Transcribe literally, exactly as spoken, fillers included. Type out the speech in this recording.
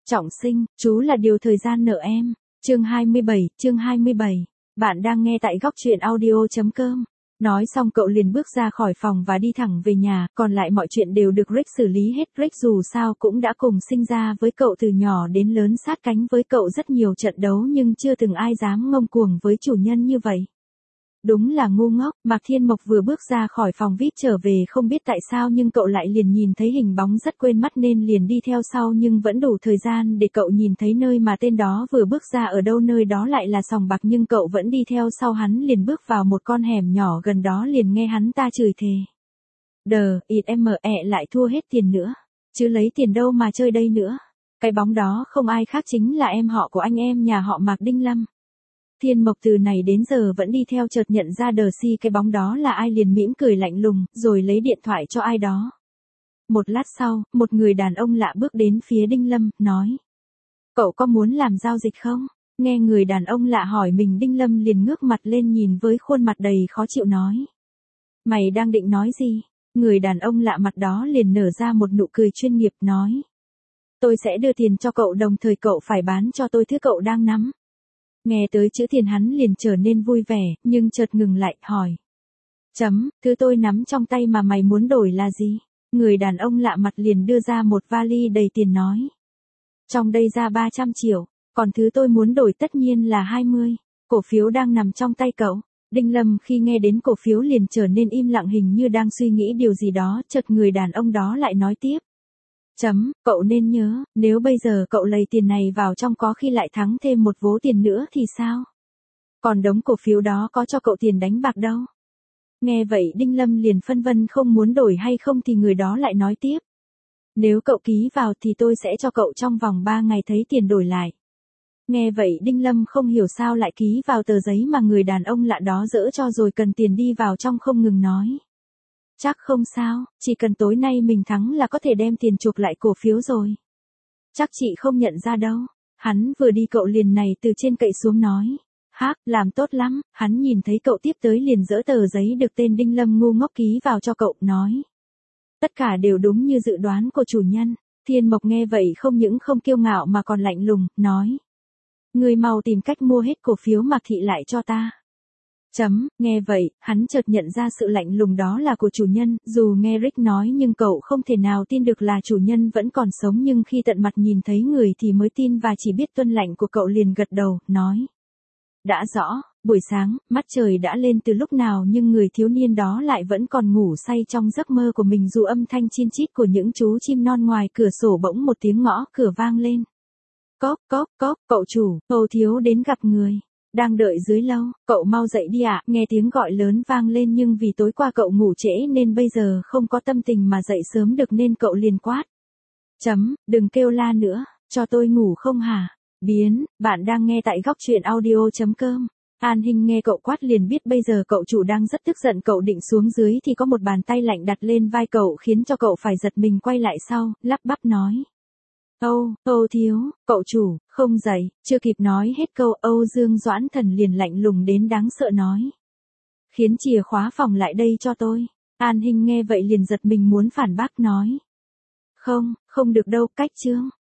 Trọng sinh, chú là điều thời gian nợ em. Chương hai mươi bảy, chương hai mươi bảy. Bạn đang nghe tại góc truyện audio chấm com. Nói xong cậu liền bước ra khỏi phòng và đi thẳng về nhà, còn lại mọi chuyện đều được Rick xử lý hết. Rick dù sao cũng đã cùng sinh ra với cậu từ nhỏ đến lớn, sát cánh với cậu rất nhiều trận đấu nhưng chưa từng ai dám ngông cuồng với chủ nhân như vậy. Đúng là ngu ngốc. Mạc Thiên Mộc vừa bước ra khỏi phòng vê i pê trở về không biết tại sao nhưng cậu lại liền nhìn thấy hình bóng rất quen mắt nên liền đi theo sau, nhưng vẫn đủ thời gian để cậu nhìn thấy nơi mà tên đó vừa bước ra ở đâu, nơi đó lại là sòng bạc nhưng cậu vẫn đi theo sau hắn, liền bước vào một con hẻm nhỏ gần đó liền nghe hắn ta chửi thề. Đờ, ịt em ẹ lại thua hết tiền nữa. Chứ lấy tiền đâu mà chơi đây nữa. Cái bóng đó không ai khác chính là em họ của anh em nhà họ Mạc, Đinh Lâm. Thiên Mộc từ này đến giờ vẫn đi theo, chợt nhận ra đờ si cái bóng đó là ai liền mỉm cười lạnh lùng, rồi lấy điện thoại cho ai đó. Một lát sau, một người đàn ông lạ bước đến phía Đinh Lâm, nói. Cậu có muốn làm giao dịch không? Nghe người đàn ông lạ hỏi mình, Đinh Lâm liền ngước mặt lên nhìn với khuôn mặt đầy khó chịu nói. Mày đang định nói gì? Người đàn ông lạ mặt đó liền nở ra một nụ cười chuyên nghiệp nói. Tôi sẽ đưa tiền cho cậu, đồng thời cậu phải bán cho tôi thứ cậu đang nắm. Nghe tới chữ tiền hắn liền trở nên vui vẻ, nhưng chợt ngừng lại, hỏi. Chấm, thứ tôi nắm trong tay mà mày muốn đổi là gì? Người đàn ông lạ mặt liền đưa ra một vali đầy tiền nói. Trong đây ra ba trăm triệu, còn thứ tôi muốn đổi tất nhiên là hai mươi. Cổ phiếu đang nằm trong tay cậu. Đinh Lâm khi nghe đến cổ phiếu liền trở nên im lặng, hình như đang suy nghĩ điều gì đó, chợt người đàn ông đó lại nói tiếp. Chấm, cậu nên nhớ, nếu bây giờ cậu lầy tiền này vào trong có khi lại thắng thêm một vố tiền nữa thì sao? Còn đống cổ phiếu đó có cho cậu tiền đánh bạc đâu. Nghe vậy Đinh Lâm liền phân vân không muốn đổi hay không thì người đó lại nói tiếp. Nếu cậu ký vào thì tôi sẽ cho cậu trong vòng ba ngày thấy tiền đổi lại. Nghe vậy Đinh Lâm không hiểu sao lại ký vào tờ giấy mà người đàn ông lạ đó dỡ cho, rồi cần tiền đi vào trong không ngừng nói. Chắc không sao, chỉ cần tối nay mình thắng là có thể đem tiền chuộc lại cổ phiếu rồi. Chắc chị không nhận ra đâu. Hắn vừa đi cậu liền này từ trên cậy xuống nói. Hác, làm tốt lắm. Hắn nhìn thấy cậu tiếp tới liền dỡ tờ giấy được tên Đinh Lâm ngu ngốc ký vào cho cậu, nói. Tất cả đều đúng như dự đoán của chủ nhân. Thiên Mộc nghe vậy không những không kiêu ngạo mà còn lạnh lùng, nói. Người mau tìm cách mua hết cổ phiếu Mạc Thị lại cho ta. Chấm, nghe vậy, hắn chợt nhận ra sự lạnh lùng đó là của chủ nhân, dù nghe Rick nói nhưng cậu không thể nào tin được là chủ nhân vẫn còn sống, nhưng khi tận mặt nhìn thấy người thì mới tin và chỉ biết tuân lệnh của cậu, liền gật đầu, nói. Đã rõ, buổi sáng, mắt trời đã lên từ lúc nào nhưng người thiếu niên đó lại vẫn còn ngủ say trong giấc mơ của mình, dù âm thanh chin chít của những chú chim non ngoài cửa sổ bỗng một tiếng gõ cửa vang lên. Cốc, cốc, cốc, cậu chủ, Hồ Thiếu đến gặp người. Đang đợi dưới lâu, cậu mau dậy đi ạ. Nghe tiếng gọi lớn vang lên nhưng vì tối qua cậu ngủ trễ nên bây giờ không có tâm tình mà dậy sớm được nên cậu liền quát. Chấm, đừng kêu la nữa, cho tôi ngủ không hả? Biến, bạn đang nghe tại góc truyện audio chấm com. An Hinh nghe cậu quát liền biết bây giờ cậu chủ đang rất tức giận, cậu định xuống dưới thì có một bàn tay lạnh đặt lên vai cậu khiến cho cậu phải giật mình quay lại sau, lắp bắp nói. Âu, Âu Thiếu, cậu chủ, không dậy, chưa kịp nói hết câu Âu Dương Doãn Thần liền lạnh lùng đến đáng sợ nói. Khiến chìa khóa phòng lại đây cho tôi. An Hinh nghe vậy liền giật mình muốn phản bác nói. Không, không được đâu, cách chương.